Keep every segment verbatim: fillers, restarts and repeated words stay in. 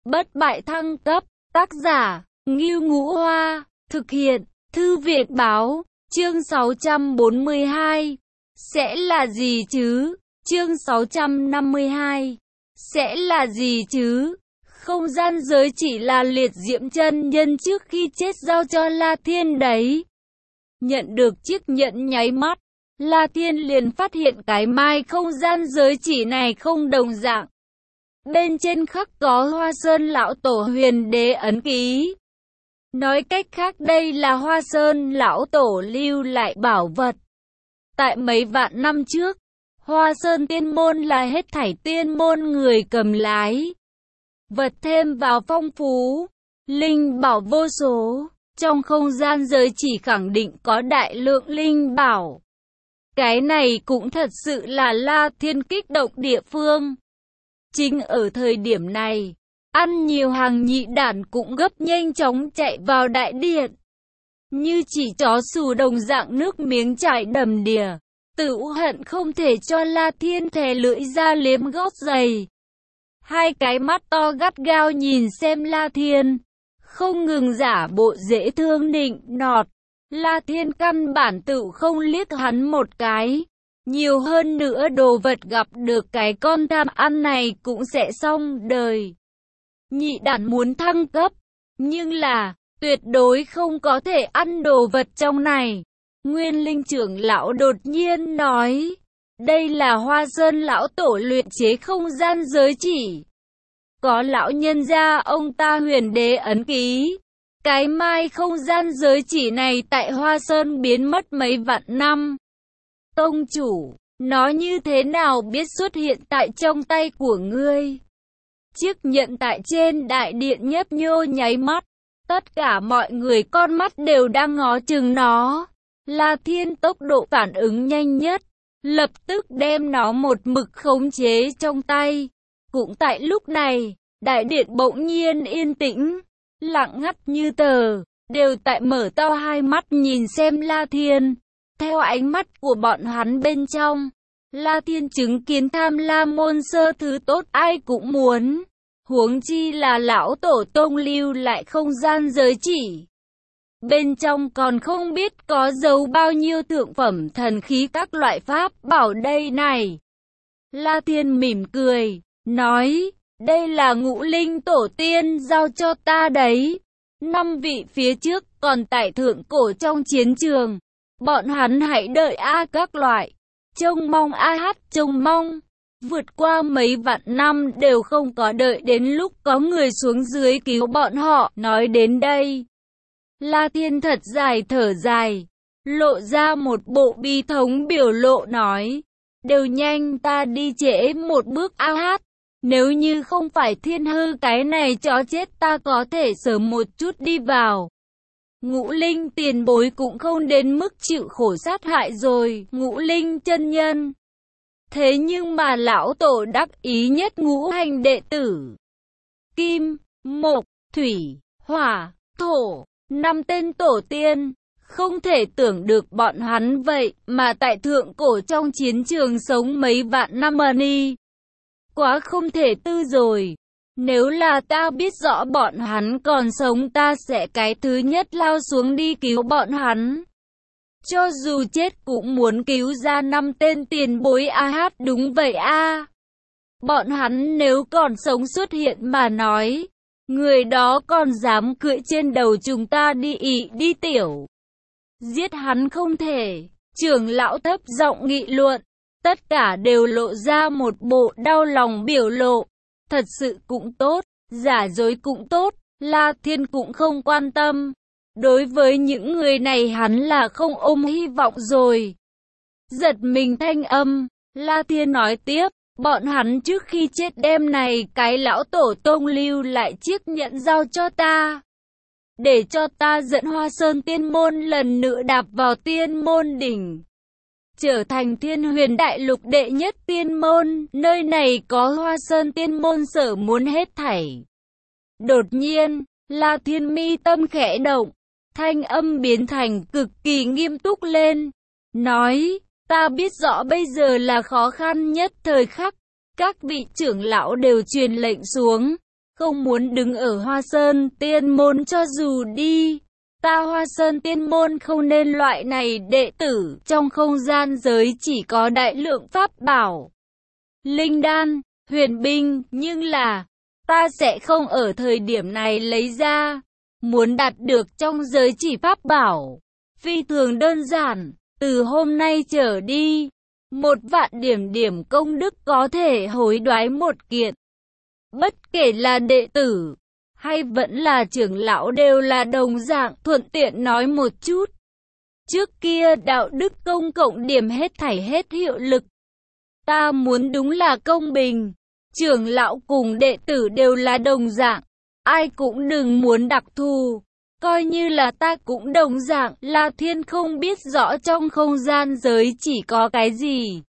bất bại thăng cấp, tác giả, Ngưu Ngũ Hoa, thực hiện, Thư viện Báo, chương sáu trăm bốn mươi hai. Sẽ là gì chứ? Chương sáu trăm năm mươi hai. Sẽ là gì chứ? Không gian giới chỉ là liệt diễm chân nhân trước khi chết giao cho La Thiên đấy. Nhận được chiếc nhẫn nháy mắt, La Thiên liền phát hiện cái mai không gian giới chỉ này không đồng dạng. Bên trên khắc có Hoa Sơn Lão Tổ huyền đế ấn ký. Nói cách khác đây là Hoa Sơn Lão Tổ lưu lại bảo vật. Tại mấy vạn năm trước, Hoa Sơn Tiên Môn là hết thảy tiên môn người cầm lái. Vật thêm vào phong phú, linh bảo vô số, trong không gian giới chỉ khẳng định có đại lượng linh bảo. Cái này cũng thật sự là La Thiên kích động địa phương. Chính ở thời điểm này, ăn nhiều hàng nhị đản cũng gấp nhanh chóng chạy vào đại điện. Như chỉ chó sù đồng dạng nước miếng chảy đầm đìa, tự hận không thể cho La Thiên thè lưỡi ra liếm gót giày. Hai cái mắt to gắt gao nhìn xem La Thiên, không ngừng giả bộ dễ thương nịnh nọt. La Thiên căn bản tự không liếc hắn một cái. Nhiều hơn nữa đồ vật gặp được cái con tham ăn này cũng sẽ xong đời. Nhị đản muốn thăng cấp, nhưng là, tuyệt đối không có thể ăn đồ vật trong này. Nguyên Linh trưởng lão đột nhiên nói, đây là Hoa Sơn Lão Tổ luyện chế không gian giới chỉ. Có lão nhân gia ông ta huyền đế ấn ký. Cái mai không gian giới chỉ này tại Hoa Sơn biến mất mấy vạn năm. Tông chủ, nó như thế nào biết xuất hiện tại trong tay của ngươi? Chiếc nhẫn tại trên đại điện nhấp nhô nháy mắt. Tất cả mọi người con mắt đều đang ngó chừng nó. La Thiên tốc độ phản ứng nhanh nhất, lập tức đem nó một mực khống chế trong tay. Cũng tại lúc này, đại điện bỗng nhiên yên tĩnh, lặng ngắt như tờ, đều tại mở to hai mắt nhìn xem La Thiên. Theo ánh mắt của bọn hắn bên trong, La Thiên chứng kiến Tham La môn sơ thứ tốt ai cũng muốn. Huống chi là lão tổ tông lưu lại không gian giới chỉ. Bên trong còn không biết có giấu bao nhiêu thượng phẩm thần khí các loại pháp bảo đây này. La Thiên mỉm cười, nói, đây là Ngũ Linh tổ tiên giao cho ta đấy. Năm vị phía trước còn tại thượng cổ trong chiến trường. Bọn hắn hãy đợi a các loại. Trông mong a hát trông mong. Vượt qua mấy vạn năm đều không có đợi đến lúc có người xuống dưới cứu bọn họ. Nói đến đây, La Thiên thật dài thở dài, lộ ra một bộ bi thống biểu lộ nói, đều nhanh ta đi trễ một bước a hát. Nếu như không phải Thiên Hư cái này chó chết ta có thể sớm một chút đi vào. Ngũ Linh tiền bối cũng không đến mức chịu khổ sát hại rồi, Ngũ Linh chân nhân. Thế nhưng mà lão tổ đắc ý nhất ngũ hành đệ tử. Kim, Mộc, Thủy, Hỏa, Thổ, năm tên tổ tiên. Không thể tưởng được bọn hắn vậy mà tại thượng cổ trong chiến trường sống mấy vạn năm mà đi. Quá không thể tư rồi. Nếu là ta biết rõ bọn hắn còn sống ta sẽ cái thứ nhất lao xuống đi cứu bọn hắn. Cho dù chết cũng muốn cứu ra năm tên tiền bối a hát đúng vậy a. Bọn hắn nếu còn sống xuất hiện mà nói, người đó còn dám cưỡi trên đầu chúng ta đi ị đi tiểu. Giết hắn không thể, trưởng lão thấp giọng nghị luận, tất cả đều lộ ra một bộ đau lòng biểu lộ. Thật sự cũng tốt, giả dối cũng tốt, La Thiên cũng không quan tâm. Đối với những người này hắn là không ôm hy vọng rồi. Giật mình thanh âm, La Thiên nói tiếp, bọn hắn trước khi chết đêm này cái lão tổ tông lưu lại chiếc nhẫn giao cho ta. Để cho ta dẫn Hoa Sơn Tiên Môn lần nữa đạp vào Tiên Môn đỉnh. Trở thành Thiên Huyền Đại Lục đệ nhất tiên môn, nơi này có Hoa Sơn Tiên Môn sở muốn hết thảy. Đột nhiên, La Thiên mi tâm khẽ động, thanh âm biến thành cực kỳ nghiêm túc lên, nói, ta biết rõ bây giờ là khó khăn nhất thời khắc, các vị trưởng lão đều truyền lệnh xuống, không muốn đứng ở Hoa Sơn Tiên Môn cho dù đi. Ta Hoa Sơn Tiên Môn không nên loại này đệ tử, trong không gian giới chỉ có đại lượng pháp bảo, linh đan, huyền binh, nhưng là, ta sẽ không ở thời điểm này lấy ra. Muốn đạt được trong giới chỉ pháp bảo, phi thường đơn giản, từ hôm nay trở đi, một vạn điểm điểm công đức có thể hối đoái một kiện. Bất kể là đệ tử, hay vẫn là trưởng lão đều là đồng dạng, thuận tiện nói một chút. Trước kia đạo đức công cộng điểm hết thảy hết hiệu lực. Ta muốn đúng là công bình, trưởng lão cùng đệ tử đều là đồng dạng, ai cũng đừng muốn đặc thù. Coi như là ta cũng đồng dạng, La Thiên không biết rõ trong không gian giới chỉ có cái gì.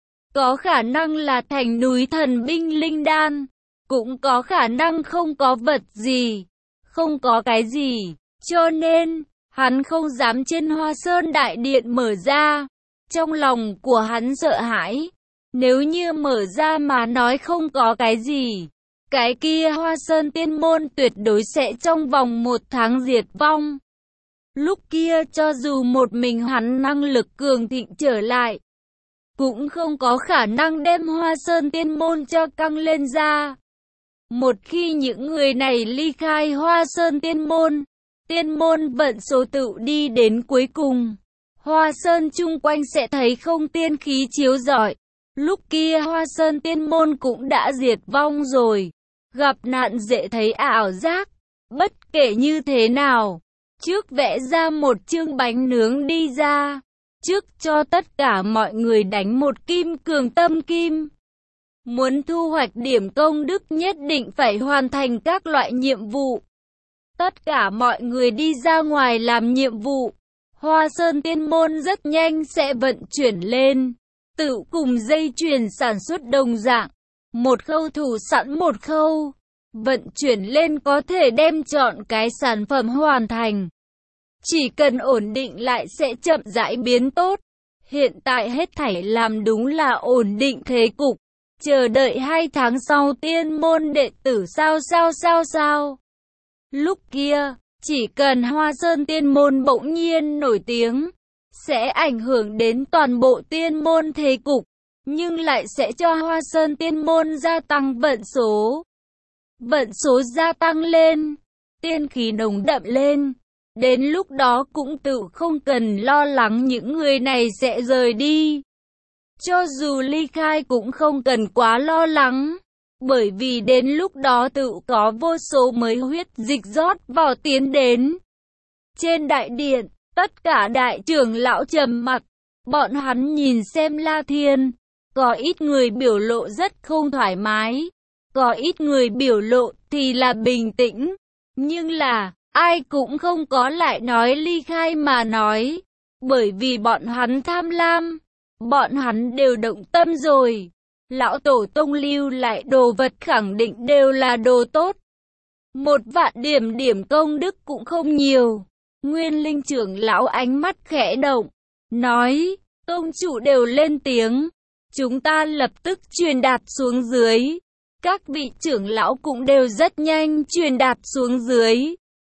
Có khả năng là thành núi thần binh linh đan, cũng có khả năng không có vật gì, không có cái gì, cho nên, hắn không dám trên Hoa Sơn Đại Điện mở ra. Trong lòng của hắn sợ hãi, nếu như mở ra mà nói không có cái gì, cái kia Hoa Sơn Tiên Môn tuyệt đối sẽ trong vòng một tháng diệt vong. Lúc kia cho dù một mình hắn năng lực cường thịnh trở lại, cũng không có khả năng đem Hoa Sơn Tiên Môn cho căng lên ra. Một khi những người này ly khai Hoa Sơn Tiên Môn, Tiên Môn vận số tự đi đến cuối cùng, Hoa Sơn chung quanh sẽ thấy không tiên khí chiếu rọi. Lúc kia Hoa Sơn Tiên Môn cũng đã diệt vong rồi. Gặp nạn dễ thấy ảo giác. Bất kể như thế nào, trước vẽ ra một chương bánh nướng đi ra, trước cho tất cả mọi người đánh một kim cường tâm kim. Muốn thu hoạch điểm công đức nhất định phải hoàn thành các loại nhiệm vụ. Tất cả mọi người đi ra ngoài làm nhiệm vụ. Hoa Sơn Tiên Môn rất nhanh sẽ vận chuyển lên. Tự cùng dây chuyền sản xuất đồng dạng. Một khâu thủ sẵn một khâu. Vận chuyển lên có thể đem chọn cái sản phẩm hoàn thành. Chỉ cần ổn định lại sẽ chậm rãi biến tốt. Hiện tại hết thảy làm đúng là ổn định thế cục. Chờ đợi hai tháng sau Tiên Môn đệ tử sao sao sao sao. Lúc kia, chỉ cần Hoa Sơn Tiên Môn bỗng nhiên nổi tiếng, sẽ ảnh hưởng đến toàn bộ Tiên Môn thế cục, nhưng lại sẽ cho Hoa Sơn Tiên Môn gia tăng vận số. Vận số gia tăng lên, tiên khí nồng đậm lên, đến lúc đó cũng tự không cần lo lắng những người này sẽ rời đi. Cho dù ly khai cũng không cần quá lo lắng, bởi vì đến lúc đó tự có vô số mới huyết dịch rót vào tiến đến. Trên đại điện, tất cả đại trưởng lão trầm mặc, bọn hắn nhìn xem La Thiên, có ít người biểu lộ rất không thoải mái, có ít người biểu lộ thì là bình tĩnh, nhưng là, ai cũng không có lại nói ly khai mà nói, bởi vì bọn hắn tham lam, bọn hắn đều động tâm rồi. Lão tổ tông lưu lại đồ vật khẳng định đều là đồ tốt. Một vạn điểm điểm công đức cũng không nhiều. Nguyên Linh trưởng lão ánh mắt khẽ động, nói, tông chủ đều lên tiếng, chúng ta lập tức truyền đạt xuống dưới. Các vị trưởng lão cũng đều rất nhanh truyền đạt xuống dưới.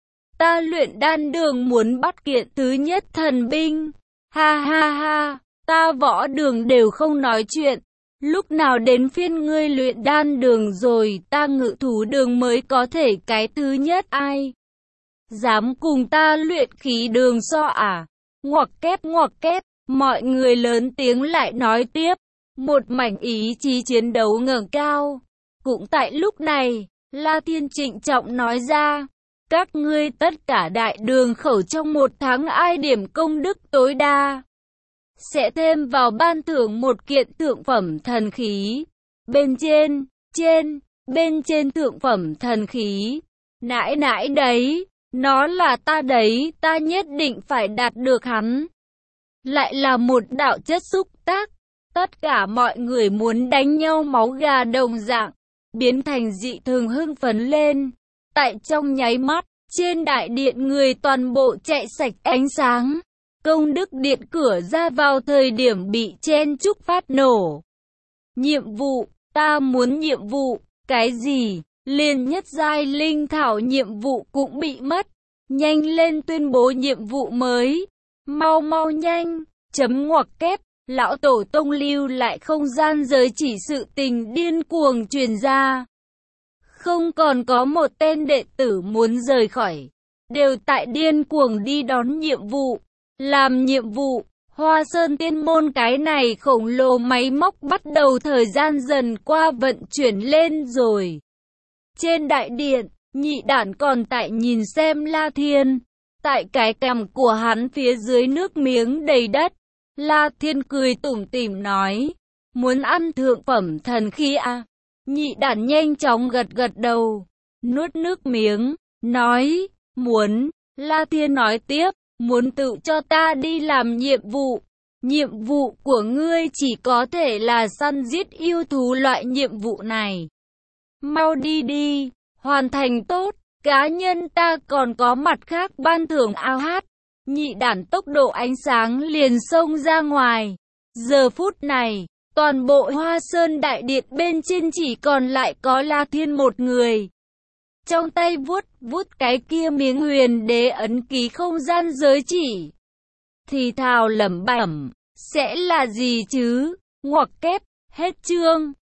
Ta luyện đan đường muốn bắt kiện thứ nhất thần binh. Ha ha ha, ta võ đường đều không nói chuyện. Lúc nào đến phiên ngươi luyện đan đường rồi, ta ngự thú đường mới có thể cái thứ nhất ai? Dám cùng ta luyện khí đường so à? Ngoặc kép ngoặc kép, mọi người lớn tiếng lại nói tiếp. Một mảnh ý chí chiến đấu ngẩng cao. Cũng tại lúc này, La Thiên trịnh trọng nói ra, các ngươi tất cả đại đường khẩu trong một tháng ai điểm công đức tối đa, sẽ thêm vào ban thưởng một kiện thượng phẩm thần khí. Bên trên, trên, bên trên thượng phẩm thần khí. Nãi nãi đấy, nó là ta đấy, ta nhất định phải đạt được hắn. Lại là một đạo chất xúc tác, tất cả mọi người muốn đánh nhau máu gà đồng dạng, biến thành dị thường hưng phấn lên. Tại trong nháy mắt, trên đại điện người toàn bộ chạy sạch ánh sáng. Công đức điện cửa ra vào thời điểm bị chen chúc phát nổ. Nhiệm vụ, ta muốn nhiệm vụ, cái gì? liền nhất giai linh thảo nhiệm vụ cũng bị mất. Nhanh lên tuyên bố nhiệm vụ mới. Mau mau nhanh. Chấm ngoặc kép. Lão tổ tông lưu lại không gian giới chỉ sự tình điên cuồng truyền ra. Không còn có một tên đệ tử muốn rời khỏi. Đều tại điên cuồng đi đón nhiệm vụ. Làm nhiệm vụ. Hoa Sơn Tiên Môn cái này khổng lồ máy móc bắt đầu thời gian dần qua vận chuyển lên rồi. Trên đại điện, nhị đản còn tại nhìn xem La Thiên. Tại cái cằm của hắn phía dưới nước miếng đầy đất. La Thiên cười tủm tỉm nói. Muốn ăn thượng phẩm thần khí à? Nhị đản nhanh chóng gật gật đầu. Nuốt nước miếng. Nói. Muốn. La Thiên nói tiếp. Muốn tự cho ta đi làm nhiệm vụ. Nhiệm vụ của ngươi chỉ có thể là săn giết yêu thú loại nhiệm vụ này. Mau đi đi. Hoàn thành tốt. Cá nhân ta còn có mặt khác ban thưởng ao hát. Nhị đản tốc độ ánh sáng liền xông ra ngoài. Giờ phút này, toàn bộ Hoa Sơn Đại Điện bên trên chỉ còn lại có La Thiên một người. Trong tay vuốt vuốt cái kia miếng huyền đế ấn ký không gian giới chỉ. Thì thào lẩm bẩm, sẽ là gì chứ? Ngoặc kép, hết chương.